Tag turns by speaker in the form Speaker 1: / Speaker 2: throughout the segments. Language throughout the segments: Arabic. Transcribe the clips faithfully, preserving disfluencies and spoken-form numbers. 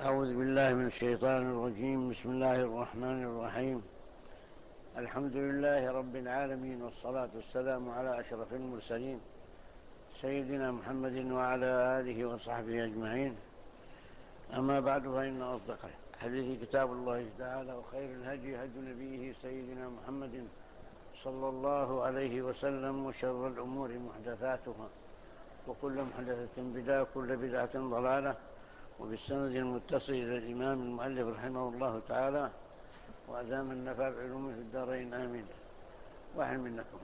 Speaker 1: أعوذ بالله من الشيطان الرجيم. بسم الله الرحمن الرحيم. الحمد لله رب العالمين، والصلاة والسلام على أشرف المرسلين سيدنا محمد وعلى آله وصحبه أجمعين. أما بعد، فإن أصدق الحديث كتاب الله تعالى، وخير الهدي هدي نبيه سيدنا محمد صلى الله عليه وسلم، وشر الأمور محدثاتها، وكل محدثة بدعة، وكل بدعة ضلالة. وبالسند المتصل إلى الإمام المؤلف رحمه الله تعالى، وأدام النفع بعلومه في الدارين، آمين. واحد منكم.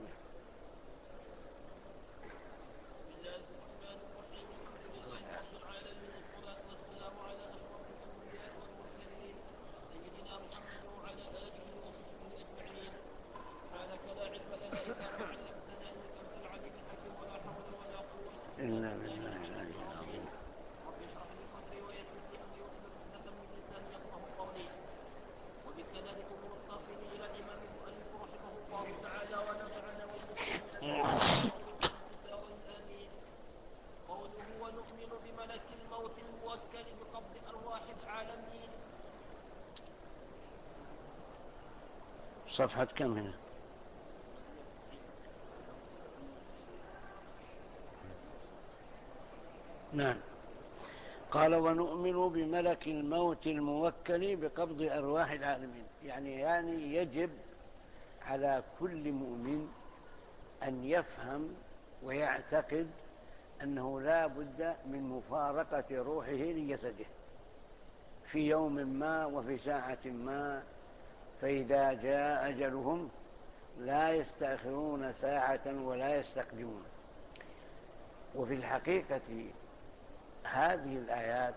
Speaker 2: بسم الله الرحمن الرحيم. الحمد لله رب العالمين، والصلاة والسلام على أشرف الأنبياء والمرسلين سيدنا محمد وعلى آله وصحبه أجمعين. سبحانك لا علم لنا إلا ما علمتنا، إنك أنت العليم الحكيم، ولا حول ولا قوة إلا بالله العلي العظيم. رب اشرح لي صدري ويسر لي أمري واحلل عقدة من لساني يفقهوا قولي. وبسندكم المتصل إلى الإمام المؤلف رحمه الله تعالى، ونفعنا والمسلمين بما قوله في الدارين، آمين. قوله: ونؤمن بملك الموت الموكل بقبض أرواح العالمين.
Speaker 1: صفحة كم هنا؟ نعم. قال: ونؤمن بملك الموت الموكل بقبض أرواح العالمين. يعني يعني يجب على كل مؤمن أن يفهم ويعتقد أنه لا بد من مفارقة روحه لجسده في يوم ما وفي ساعة ما، فإذا جاء أجلهم لا يستأخرون ساعة ولا يستقدمون. وفي الحقيقة هذه الآيات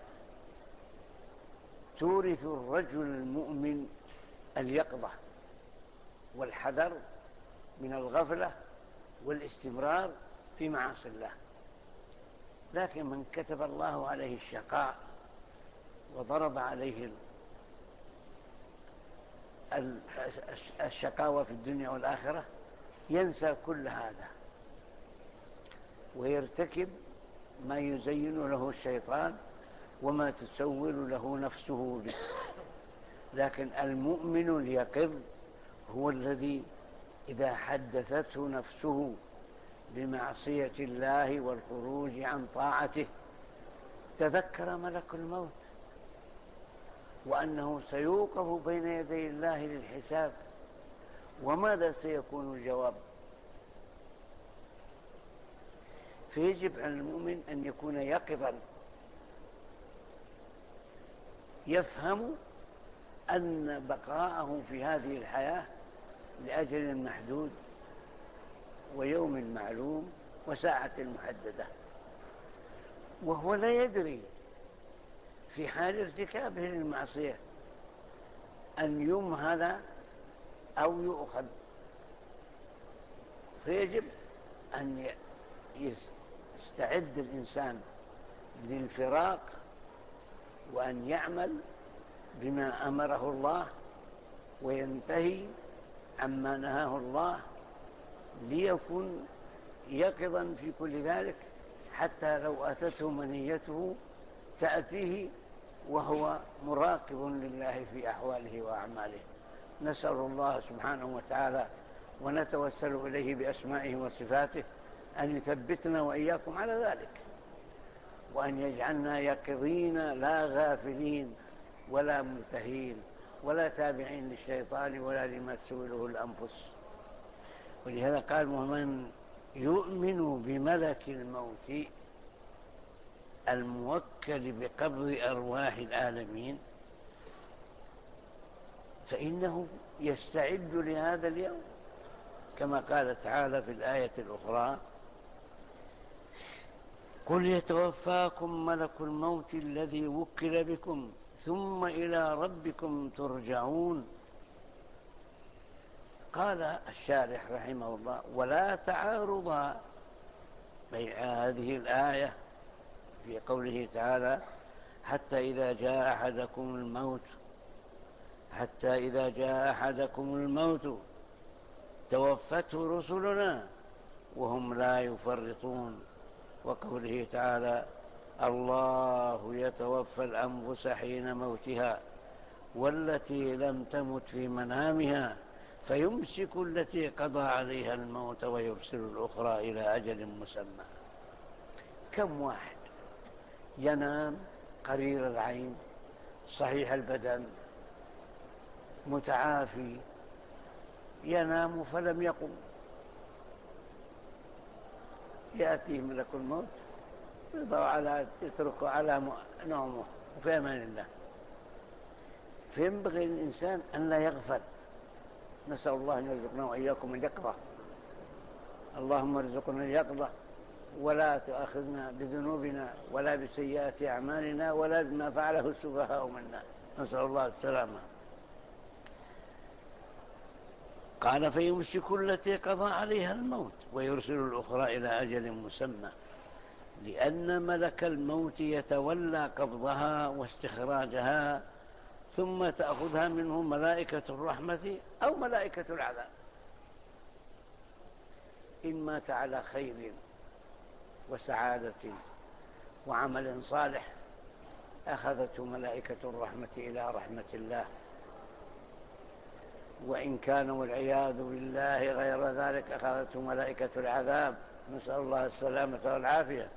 Speaker 1: تورث الرجل المؤمن اليقظة والحذر من الغفلة والاستمرار في معاصي الله. لكن من كتب الله عليه الشقاء وضرب عليه الشقاوة في الدنيا والآخرة ينسى كل هذا ويرتكب ما يزين له الشيطان وما تسول له نفسه به. لكن المؤمن اليقظ هو الذي إذا حدثته نفسه بمعصية الله والخروج عن طاعته تذكر ملك الموت، وأنه سيوقف بين يدي الله للحساب، وماذا سيكون الجواب. فيجب على المؤمن أن يكون يقظا، يفهم أن بقاءه في هذه الحياة لأجل محدود ويوم معلوم وساعة محددة، وهو لا يدري في حال ارتكابه للمعصية أن يمهل أو يؤخذ. فيجب أن يستعد الإنسان للفراق، وأن يعمل بما أمره الله وينتهي عما نهاه الله، ليكن يقظا في كل ذلك، حتى لو أتته منيته تأتيه وهو مراقب لله في أحواله وأعماله. نسأل الله سبحانه وتعالى ونتوسل إليه بأسمائه وصفاته أن يثبتنا وإياكم على ذلك، وأن يجعلنا يقظين لا غافلين ولا منتهين ولا تابعين للشيطان ولا لما تسوله الأنفس. ولهذا قال: ومن يؤمن بملك الموت الموكل بقبض أرواح العالمين فإنه يستعد لهذا اليوم، كما قال تعالى في الآية الأخرى: قل يتوفاكم ملك الموت الذي وكل بكم ثم إلى ربكم ترجعون. قال الشارح رحمه الله: ولا تعارض بين هذه الآية في قوله تعالى: حتى إذا جاء أحدكم الموت حتى إذا جاء أحدكم الموت توفته رسلنا وهم لا يفرطون، وقوله تعالى: الله يتوفى الأنفس حين موتها والتي لم تمت في منامها فيمسك التي قضى عليها الموت ويرسل الأخرى إلى أجل مسمى. كم واحد ينام قرير العين صحيح البدن متعافي، ينام فلم يقم، يأتيه ملك الموت يتركه على نومه وفي أمان الله. فينبغي الإنسان أن لا يغفل. نسأل الله أن يرزقنا وإياكم اليقظة. اللهم ارزقنا اليقظة ولا تؤاخذنا بذنوبنا ولا بسيئات أعمالنا ولا بما فعله السفهاء منا، نسأل الله السلامة. قال فيمسك التي قضى عليها الموت ويرسل الأخرى إلى أجل مسمى، لأن ملك الموت يتولى قبضها واستخراجها ثم تأخذها منه ملائكة الرحمة أو ملائكة العذاب. إن مات على خير وسعادة وعمل صالح أخذته ملائكة الرحمة إلى رحمة الله، وإن كان والعياذ بالله غير ذلك أخذته ملائكة العذاب، نسأل الله السلامة والعافية.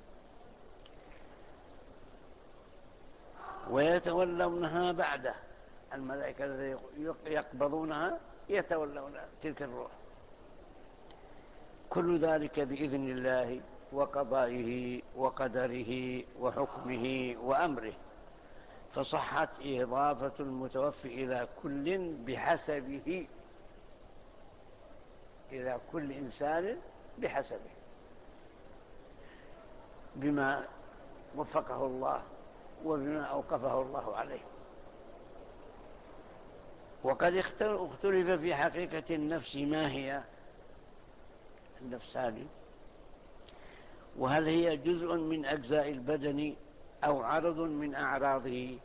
Speaker 1: ويتولونها بعده، الملائكة الذين يقبضونها يتولون تلك الروح. كل ذلك بإذن الله وقضائه وقدره وحكمه وأمره. فصحت إضافة المتوفي إلى كل بحسبه، إلى كل إنسان بحسبه، بما وفقه الله وبما أوقفه الله عليه. وقد اختلف في حقيقة النفس ما هي النفس هذه، وهل هي جزء من أجزاء البدن أو عرض من أعراضه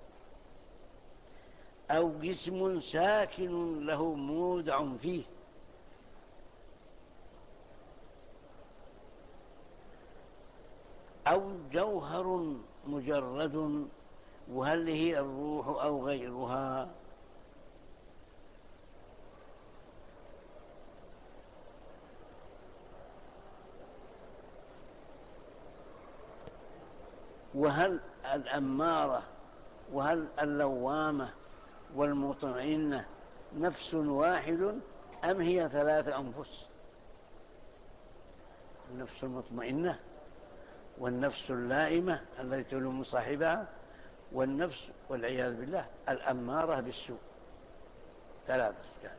Speaker 1: أو جسم ساكن له مودع فيه أو جوهر مجرد، وهل هي الروح أو غيرها. وهل الأمارة وهل اللوامة والمطمئنة نفس واحد أم هي ثلاث أنفس؟ النفس المطمئنة والنفس اللائمة التي تلوم صاحبها، والنفس والعياذ بالله الأمارة بالسوء، ثلاثة أشكال.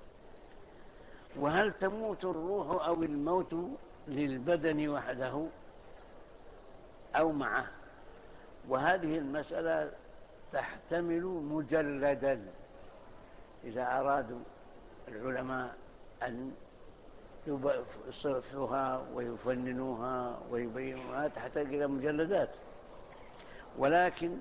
Speaker 1: وهل تموت الروح أو الموت للبدن وحده أو معه؟ وهذه المسألة تحتمل مجلدا، إذا أرادوا العلماء أن يصفوها ويفننوها ويبينوها تحتاج إلى مجلدات، ولكن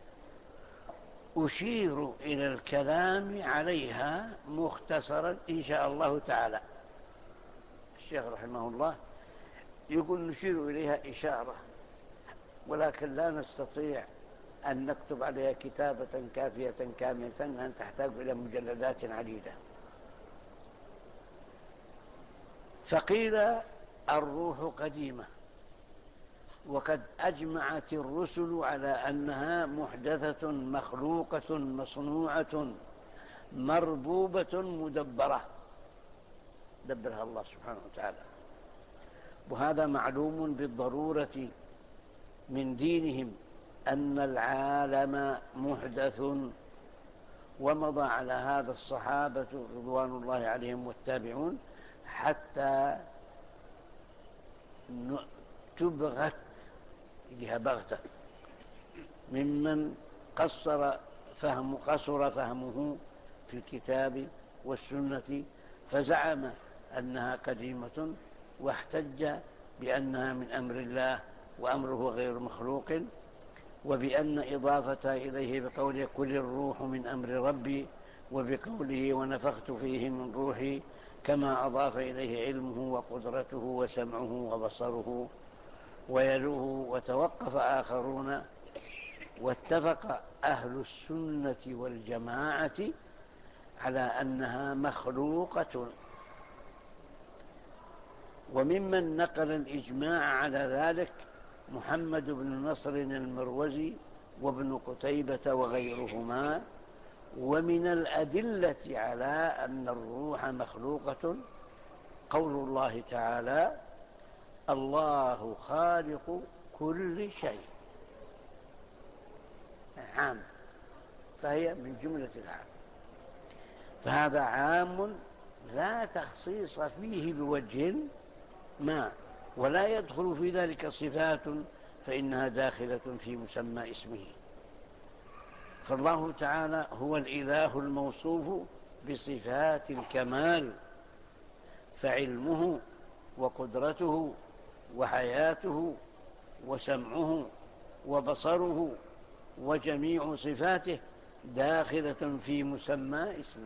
Speaker 1: أشير إلى الكلام عليها مختصرا إن شاء الله تعالى. الشيخ رحمه الله يقول نشير إليها إشارة، ولكن لا نستطيع أن نكتب عليها كتابة كافية كاملة، أن تحتاج إلى مجلدات عديدة. فقيل الروح قديمة، وقد أجمعت الرسل على أنها محدثة مخلوقة مصنوعة مربوبة مدبرة، دبرها الله سبحانه وتعالى. وهذا معلوم بالضرورة من دينهم أن العالم محدث، ومضى على هذا الصحابة رضوان الله عليهم والتابعون حتى تبغت إليها بغتة ممن قصر فهم قصر فهمه في الكتاب والسنة، فزعم أنها قديمة واحتج بأنها من أمر الله وأمره غير مخلوق، وبأن إضافة إليه بقوله كل الروح من أمر ربي، وبقوله ونفخت فيه من روحي، كما أضاف إليه علمه وقدرته وسمعه وبصره ويلوه، وتوقف آخرون، واتفق أهل السنة والجماعة على أنها مخلوقة. وممن نقل الإجماع على ذلك محمد بن نصر المروزي وابن قتيبة وغيرهما. ومن الأدلة على أن الروح مخلوقة قول الله تعالى: الله خالق كل شيء. عام، فهي من جملة العام، فهذا عام لا تخصيص فيه بوجه ما، ولا يدخل في ذلك صفات فإنها داخلة في مسمى اسمه. فالله تعالى هو الإله الموصوف بصفات الكمال، فعلمه وقدرته وحياته وسمعه وبصره وجميع صفاته داخلة في مسمى اسمه.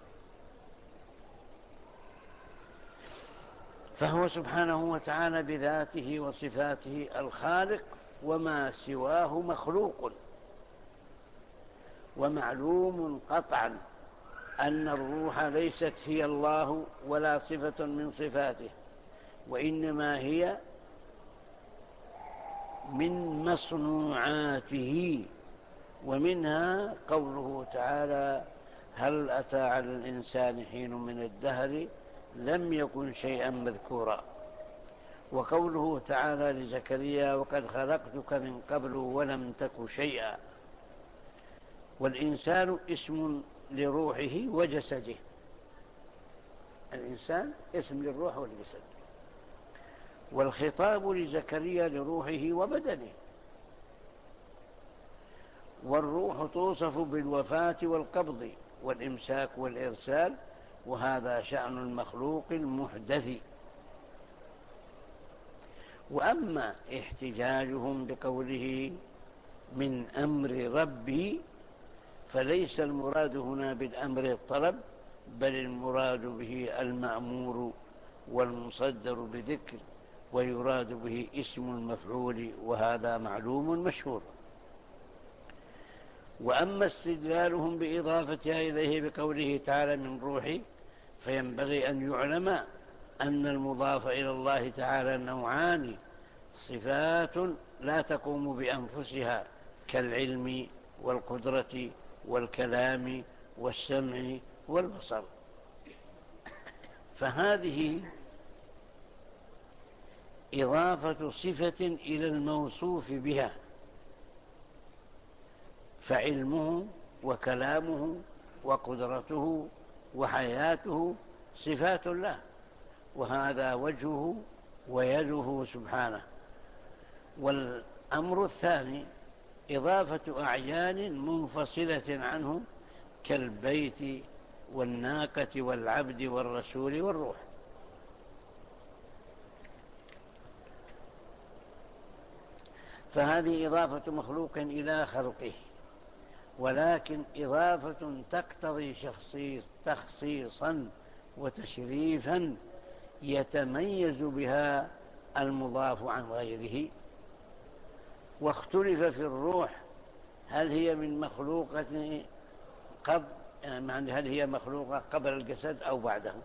Speaker 1: فهو سبحانه وتعالى بذاته وصفاته الخالق، وما سواه مخلوق. ومعلوم قطعا أن الروح ليست هي الله ولا صفة من صفاته، وإنما هي من مصنوعاته. ومنها قوله تعالى: هل أتى على الإنسان حين من الدهر لم يكن شيئا مذكورا. وقوله تعالى لزكريا: وقد خلقتك من قبل ولم تك شيئا. والإنسان اسم لروحه وجسده، الإنسان اسم للروح والجسد، والخطاب لزكريا لروحه وبدنه. والروح توصف بالوفاة والقبض والإمساك والإرسال، وهذا شأن المخلوق المحدث. وأما احتجاجهم بقوله من أمر ربي، فليس المراد هنا بالأمر الطلب، بل المراد به المأمور والمصدر بذكر، ويراد به اسم المفعول، وهذا معلوم مشهور. وأما استدلالهم بإضافتها إليه بقوله تعالى من روحي، فينبغي أن يعلم أن المضاف إلى الله تعالى نوعان: صفات لا تقوم بأنفسها كالعلم والقدرة والكلام والسمع والبصر. فهذه إضافة صفة إلى الموصوف بها، فعلمه وكلامه وقدرته وحياته صفات الله، وهذا وجهه ويده سبحانه. والأمر الثاني إضافة أعيان منفصلة عنه كالبيت والناقة والعبد والرسول والروح. فهذه إضافة مخلوق إلى خلقه، ولكن إضافة تقتضي شخصيص تخصيصا وتشريفا يتميز بها المضاف عن غيره. واختلف في الروح هل هي من مخلوقة قبل يعني هل هي مخلوقة قبل الجسد أو بعده.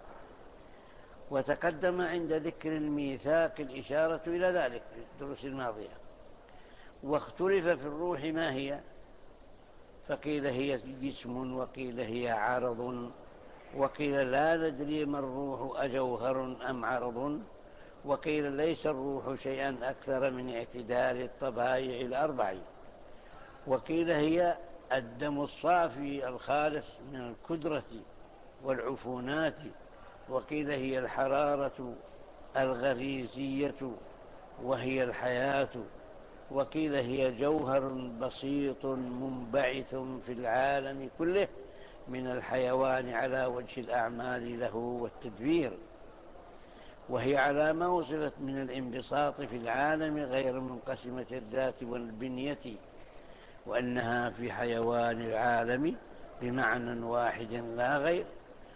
Speaker 1: وتقدم عند ذكر الميثاق الإشارة إلى ذلك في الدروس الماضية. واختلف في الروح ما هي، فقيل هي جسم، وقيل هي عرض، وقيل لا ندري ما الروح أجوهر أم عرض، وقيل ليس الروح شيئا أكثر من اعتدال الطبائع الأربع، وقيل هي الدم الصافي الخالص من الكدرة والعفونات، وقيل هي الحرارة الغريزية وهي الحياة، وقيل هي جوهر بسيط منبعث في العالم كله من الحيوان على وجه الأعمال له والتدبير، وهي على ما وصلت من الانبساط في العالم غير منقسمة الذات والبنية، وأنها في حيوان العالم بمعنى واحد لا غير.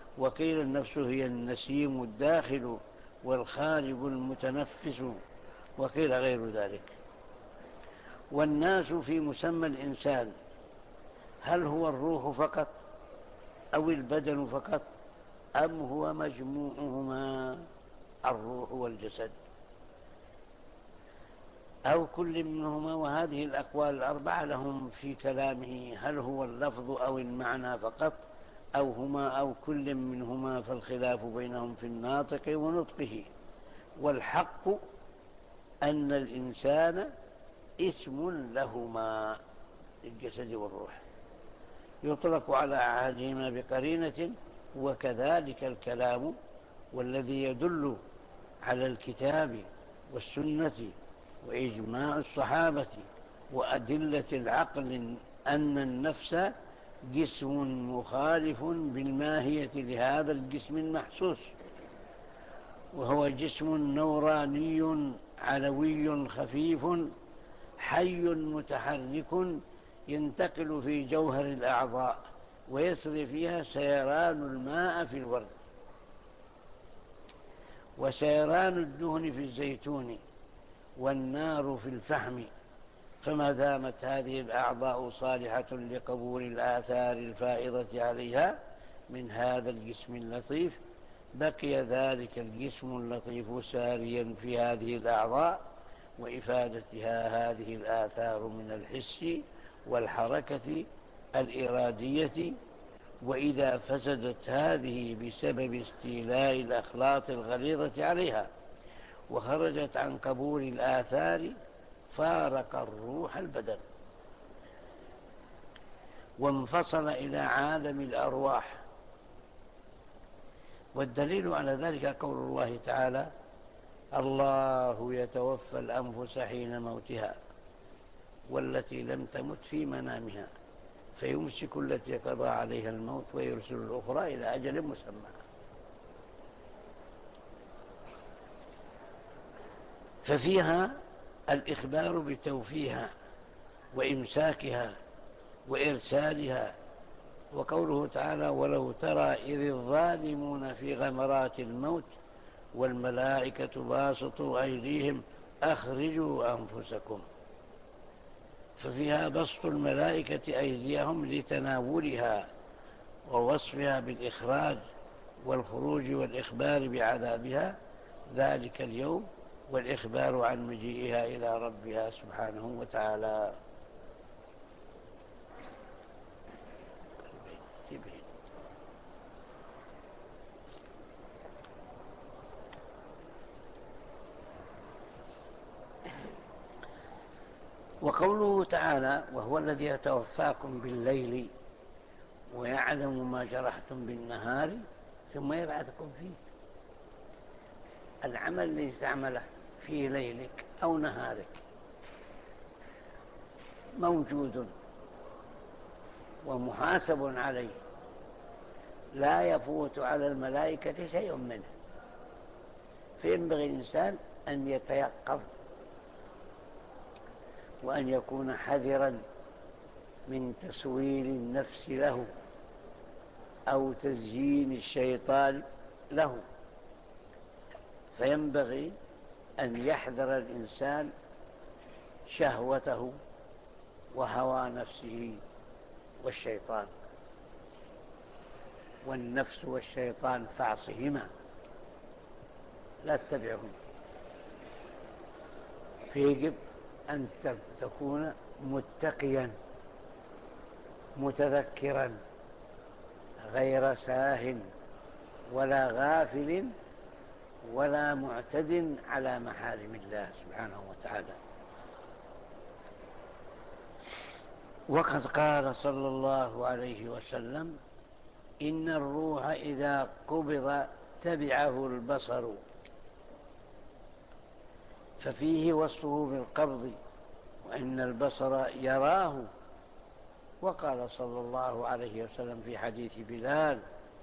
Speaker 1: وقيل النفس هي النسيم الداخل والخارج المتنفس، وقيل غير ذلك. والناس في مسمى الإنسان هل هو الروح فقط أو البدن فقط أم هو مجموعهما الروح والجسد أو كل منهما؟ وهذه الأقوال الأربعة لهم في كلامه هل هو اللفظ أو المعنى فقط أو هما أو كل منهما، فالخلاف بينهم في الناطق ونطقه. والحق أن الإنسان اسم لهما، الجسد والروح، يطلق على أحدهما بقرينة، وكذلك الكلام، والذي يدل على الكتاب والسنة وإجماع الصحابة وأدلة العقل أن النفس جسم مخالف بالماهية لهذا الجسم المحسوس، وهو جسم نوراني علوي خفيف حي متحرك ينتقل في جوهر الأعضاء ويسري فيها سيران الماء في الورد وسيران الدهن في الزيتون والنار في الفحم. فما دامت هذه الأعضاء صالحة لقبول الآثار الفائضة عليها من هذا الجسم اللطيف، بقي ذلك الجسم اللطيف ساريا في هذه الأعضاء وإفادتها هذه الآثار من الحس والحركة الإرادية. وإذا فسدت هذه بسبب استيلاء الأخلاط الغليظة عليها وخرجت عن قبول الآثار فارق الروح البدن وانفصل إلى عالم الأرواح. والدليل على ذلك قول الله تعالى: الله يتوفى الأنفس حين موتها والتي لم تمت في منامها فيمسك التي قضى عليها الموت ويرسل الأخرى إلى أجل مسمى. ففيها الإخبار بتوفيها وإمساكها وإرسالها. وقوله تعالى: ولو ترى إذ الظالمون في غمرات الموت والملائكة باسطوا أيديهم أخرجوا أنفسكم. ففيها بسط الملائكة أيديهم لتناولها ووصفها بالإخراج والخروج والإخبار بعذابها ذلك اليوم والإخبار عن مجيئها إلى ربها سبحانه وتعالى. وقوله تعالى: وهو الذي يتوفاكم بالليل ويعلم ما جرحتم بالنهار ثم يبعثكم فيه. العمل الذي تعمله في ليلك أو نهارك موجود ومحاسب عليه، لا يفوت على الملائكة شيء منه. فينبغي الإنسان أن يتيقظ وأن يكون حذرا من تسويل النفس له أو تزيين الشيطان له. فينبغي أن يحذر الإنسان شهوته وهوى نفسه والشيطان، والنفس والشيطان فاعصهما لا تتبعهم. فيجب أن تكون متقيا متذكرا غير ساه ولا غافل ولا معتد على محارم الله سبحانه وتعالى. وقد قال صلى الله عليه وسلم: إن الروح إذا قبض تبعه البصر. ففيه وصفه بالقبض وإن البصر يراه. وقال صلى الله عليه وسلم في حديث بلال: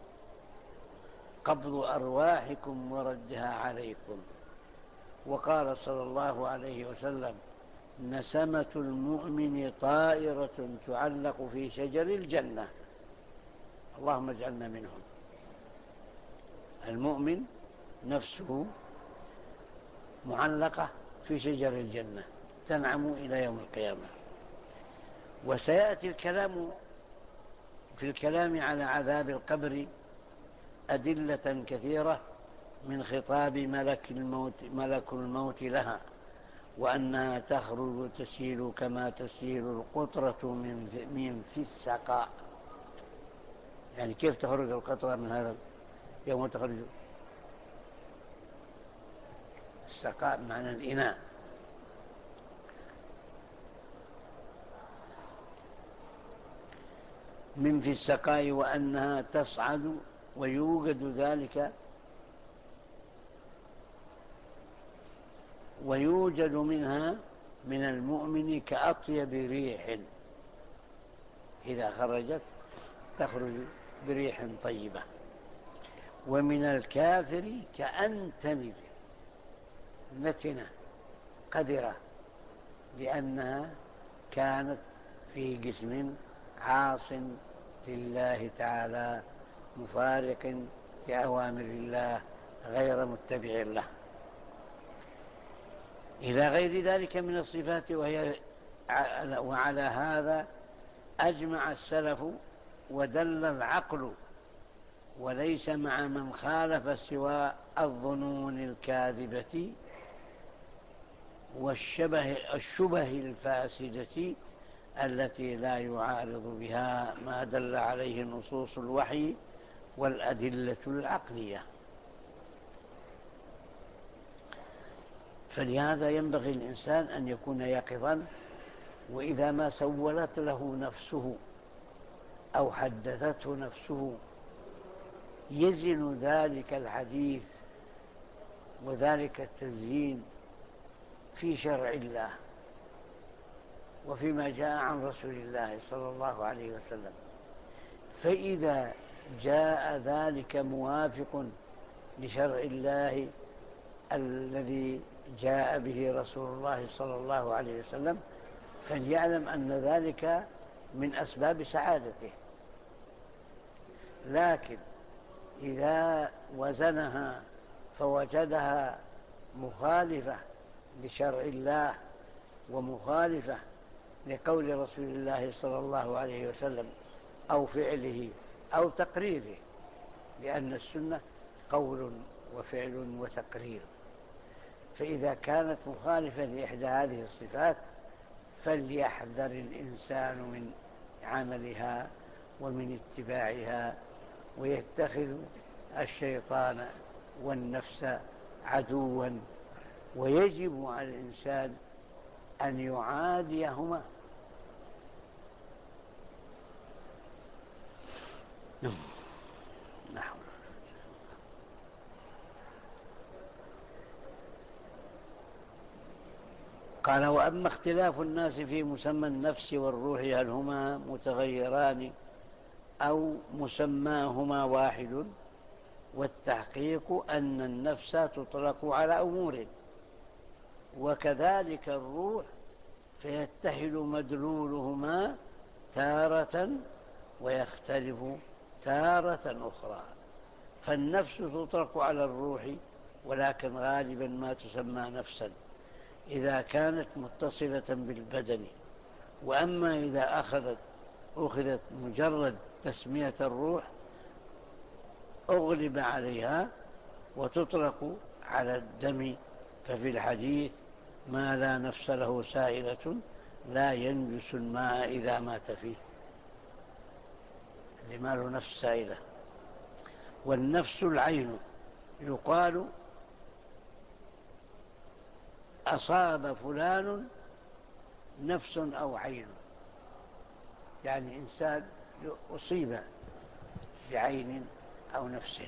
Speaker 1: قبض أرواحكم وردها عليكم. وقال صلى الله عليه وسلم: نسمة المؤمن طائرة تعلق في شجر الجنة. اللهم اجعلنا منهم. المؤمن نفسه معلقة في شجر الجنة تنعم إلى يوم القيامة. وسيأتي الكلام في الكلام على عذاب القبر أدلة كثيرة من خطاب ملك الموت, ملك الموت لها، وأنها تخرج وتسيل كما تسيل القطرة من في السقاء. يعني كيف تخرج القطرة من هذا يوم تخرج السقاء معنى الإناء. من في السقاء وأنها تصعد ويوجد ذلك ويوجد منها من المؤمن كأطيب ريح، إذا خرجت تخرج بريح طيبة، ومن الكافر كأنتن نتنة قذرة، لأنها كانت في جسم عاص لله تعالى مفارق لأوامر الله غير متبع له، إلى غير ذلك من الصفات. وهي وعلى هذا أجمع السلف ودل العقل، وليس مع من خالف سوى الظنون الكاذبة والشبه الشبه الفاسدة التي لا يعارض بها ما دل عليه نصوص الوحي والأدلة العقلية. فلهذا ينبغي الإنسان أن يكون يقظا، وإذا ما سولت له نفسه أو حدثته نفسه يزن ذلك الحديث وذلك التزيين في شرع الله وفيما جاء عن رسول الله صلى الله عليه وسلم. فإذا جاء ذلك موافق لشرع الله الذي جاء به رسول الله صلى الله عليه وسلم فليعلم أن ذلك من أسباب سعادته. لكن إذا وزنها فوجدها مخالفة لشرع الله ومخالفة لقول رسول الله صلى الله عليه وسلم أو فعله أو تقريره، لأن السنة قول وفعل وتقرير، فإذا كانت مخالفة لإحدى هذه الصفات فليحذر الإنسان من عملها ومن اتباعها، ويتخذ الشيطان والنفس عدوا، ويجب على الإنسان أن يعاديهما. نحو قال: وأما اختلاف الناس في مسمى النفس والروح هل هما متغيران أو مسماهما واحد؟ والتحقيق أن النفس تطلق على أمور، وكذلك الروح، فيتحد مدلولهما تارة ويختلف تارة أخرى. فالنفس تطلق على الروح، ولكن غالبا ما تسمى نفسا إذا كانت متصلة بالبدن. وأما إذا أخذت أخذت مجرد تسمية الروح أغلب عليها وتطلق على الدم. ففي الحديث: ما لا نفس له سائلة لا ينجس الماء إذا مات فيه، لما له نفس سائلة. والنفس العين، يقال أصاب فلان نفس أو عين، يعني إنسان أصيب بعين أو نفس.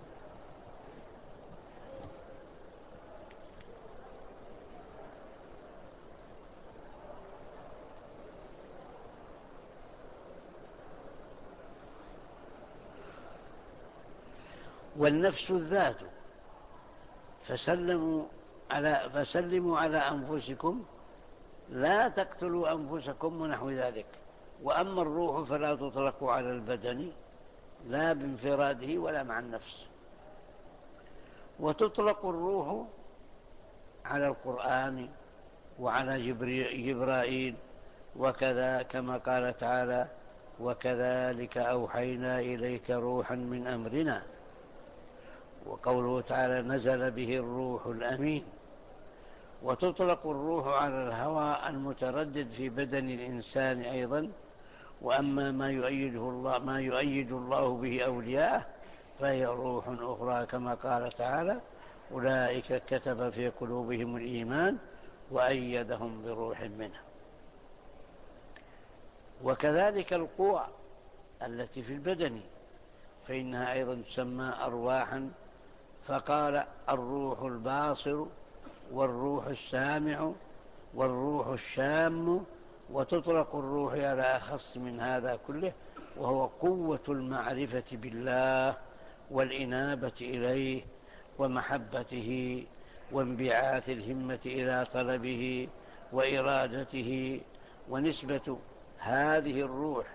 Speaker 1: والنفس الذات، فسلموا على فسلموا على أنفسكم لا تقتلوا أنفسكم ونحو ذلك. وأما الروح فلا تطلق على البدن لا بانفراده ولا مع النفس. وتطلق الروح على القرآن وعلى جبرائيل، وكذا كما قال تعالى: وكذلك أوحينا إليك روحا من أمرنا. وقوله تعالى: نزل به الروح الأمين. وتطلق الروح على الهوى المتردد في بدن الإنسان أيضا. وأما ما يؤيده الله ما يؤيد الله به أولياءه فهي روح أخرى، كما قال تعالى: أولئك كتب في قلوبهم الإيمان وأيدهم بروح منه. وكذلك القوى التي في البدن فإنها أيضا تسمى أرواحا، فقال: الروح الباصر والروح السامع والروح الشام. وتطلق الروح على أخص من هذا كله، وهو قوة المعرفة بالله والإنابة إليه ومحبته وانبعاث الهمة إلى طلبه وإرادته. ونسبة هذه الروح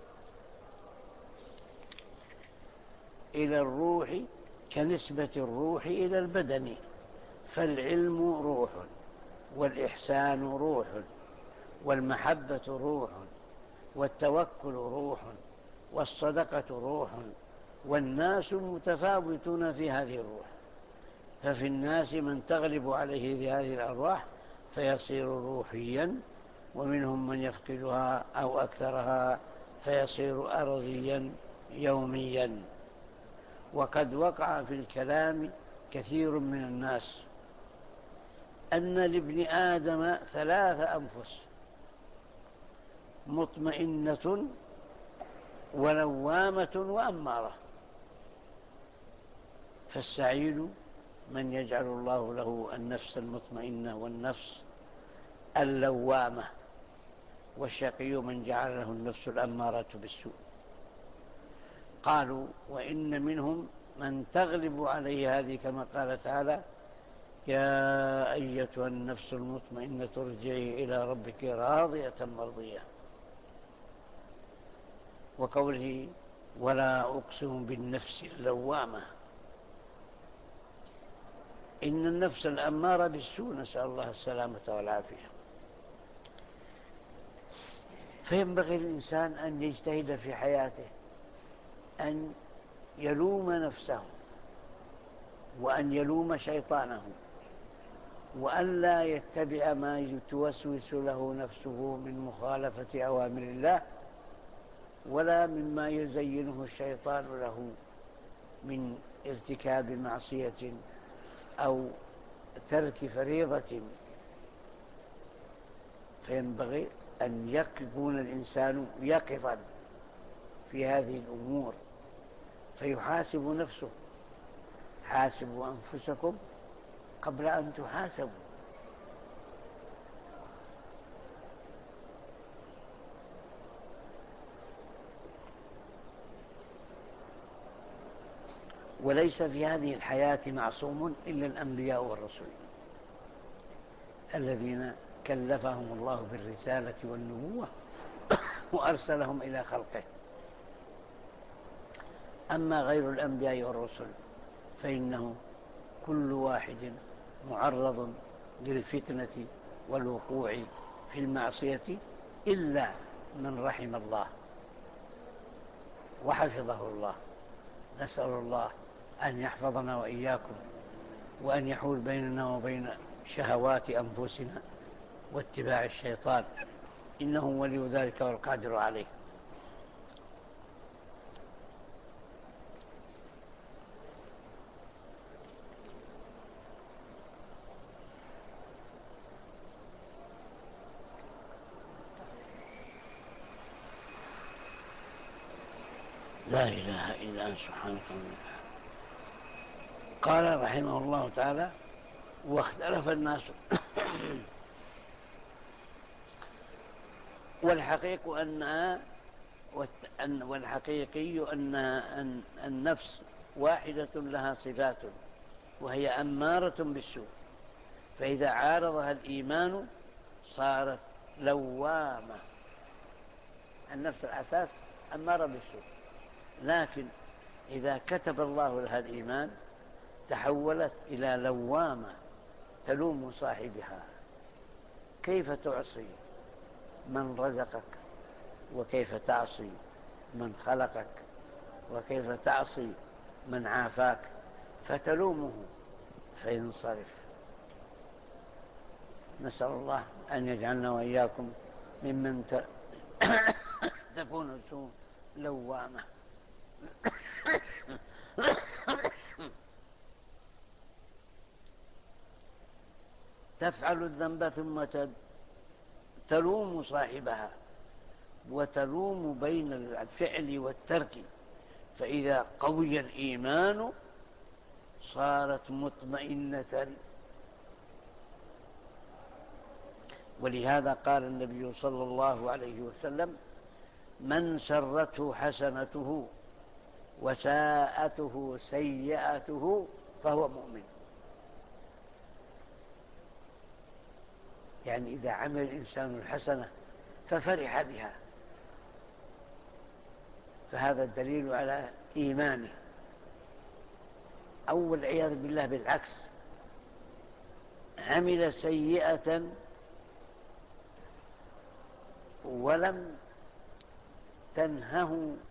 Speaker 1: إلى الروح كنسبة الروح إلى البدن، فالعلم روح، والإحسان روح، والمحبة روح، والتوكل روح، والصدقة روح. والناس متفاوتون في هذه الروح، ففي الناس من تغلب عليه في هذه الأرواح فيصير روحيا، ومنهم من يفقدها أو أكثرها فيصير أرضيا يوميا. وقد وقع في الكلام كثير من الناس أن لابن آدم ثلاث أنفس: مطمئنة ولوامة وأمارة. فالسعيد من يجعل الله له النفس المطمئنة والنفس اللوامة، والشقي من جعل له النفس الأمارة بالسوء. قالوا: وإن منهم من تغلب عليه هذه، كما قال تعالى: يا أيتها النفس المطمئنة ارجعي إلى ربك راضية مرضية. وقوله: ولا أقسم بالنفس اللوامة. إن النفس الأمارة بالسوء، نسأل الله السلامة والعافية. فينبغي الإنسان أن يجتهد في حياته، أن يلوم نفسه، وأن يلوم شيطانه، وأن لا يتبع ما توسوس له نفسه من مخالفة أوامر الله، ولا مما يزينه الشيطان له من ارتكاب معصية أو ترك فريضة. فينبغي أن يكون الإنسان يقظا في هذه الأمور، فيحاسب نفسه: حاسبوا أنفسكم قبل أن تحاسبوا. وليس في هذه الحياة معصوم إلا الأنبياء والرسل الذين كلفهم الله بالرسالة والنبوة وأرسلهم إلى خلقه. أما غير الأنبياء والرسل فإنه كل واحد معرض للفتنة والوقوع في المعصية إلا من رحم الله وحفظه الله. نسأل الله أن يحفظنا وإياكم، وأن يحول بيننا وبين شهوات أنفسنا واتباع الشيطان، إنه ولي ذلك والقادر عليه. لا إله إلا أنت سبحانك. قال رحمه الله تعالى: واختلف الناس والحقيق أنها والحقيقي أنها أن النفس واحدة لها صفات، وهي أمارة بالسوء، فإذا عارضها الإيمان صارت لوامة. النفس الأساس أمارة بالسوء، لكن إذا كتب الله لها الإيمان تحولت إلى لوامة، تلوم صاحبها: كيف تعصي من رزقك، وكيف تعصي من خلقك، وكيف تعصي من عافاك، فتلومه فينصرف. نسأل الله أن يجعلنا وإياكم ممن تكون سوء لوامة. تفعل الذنب ثم تلوم صاحبها، وتلوم بين الفعل والترك، فإذا قوي الإيمان صارت مطمئنة. ولهذا قال النبي صلى الله عليه وسلم: من سرته حسنته وساءته سيئته فهو مؤمن. يعني إذا عمل الإنسان الحسنة ففرح بها فهذا الدليل على إيمانه. أو والعياذ بالله بالعكس، عمل سيئة ولم تنهه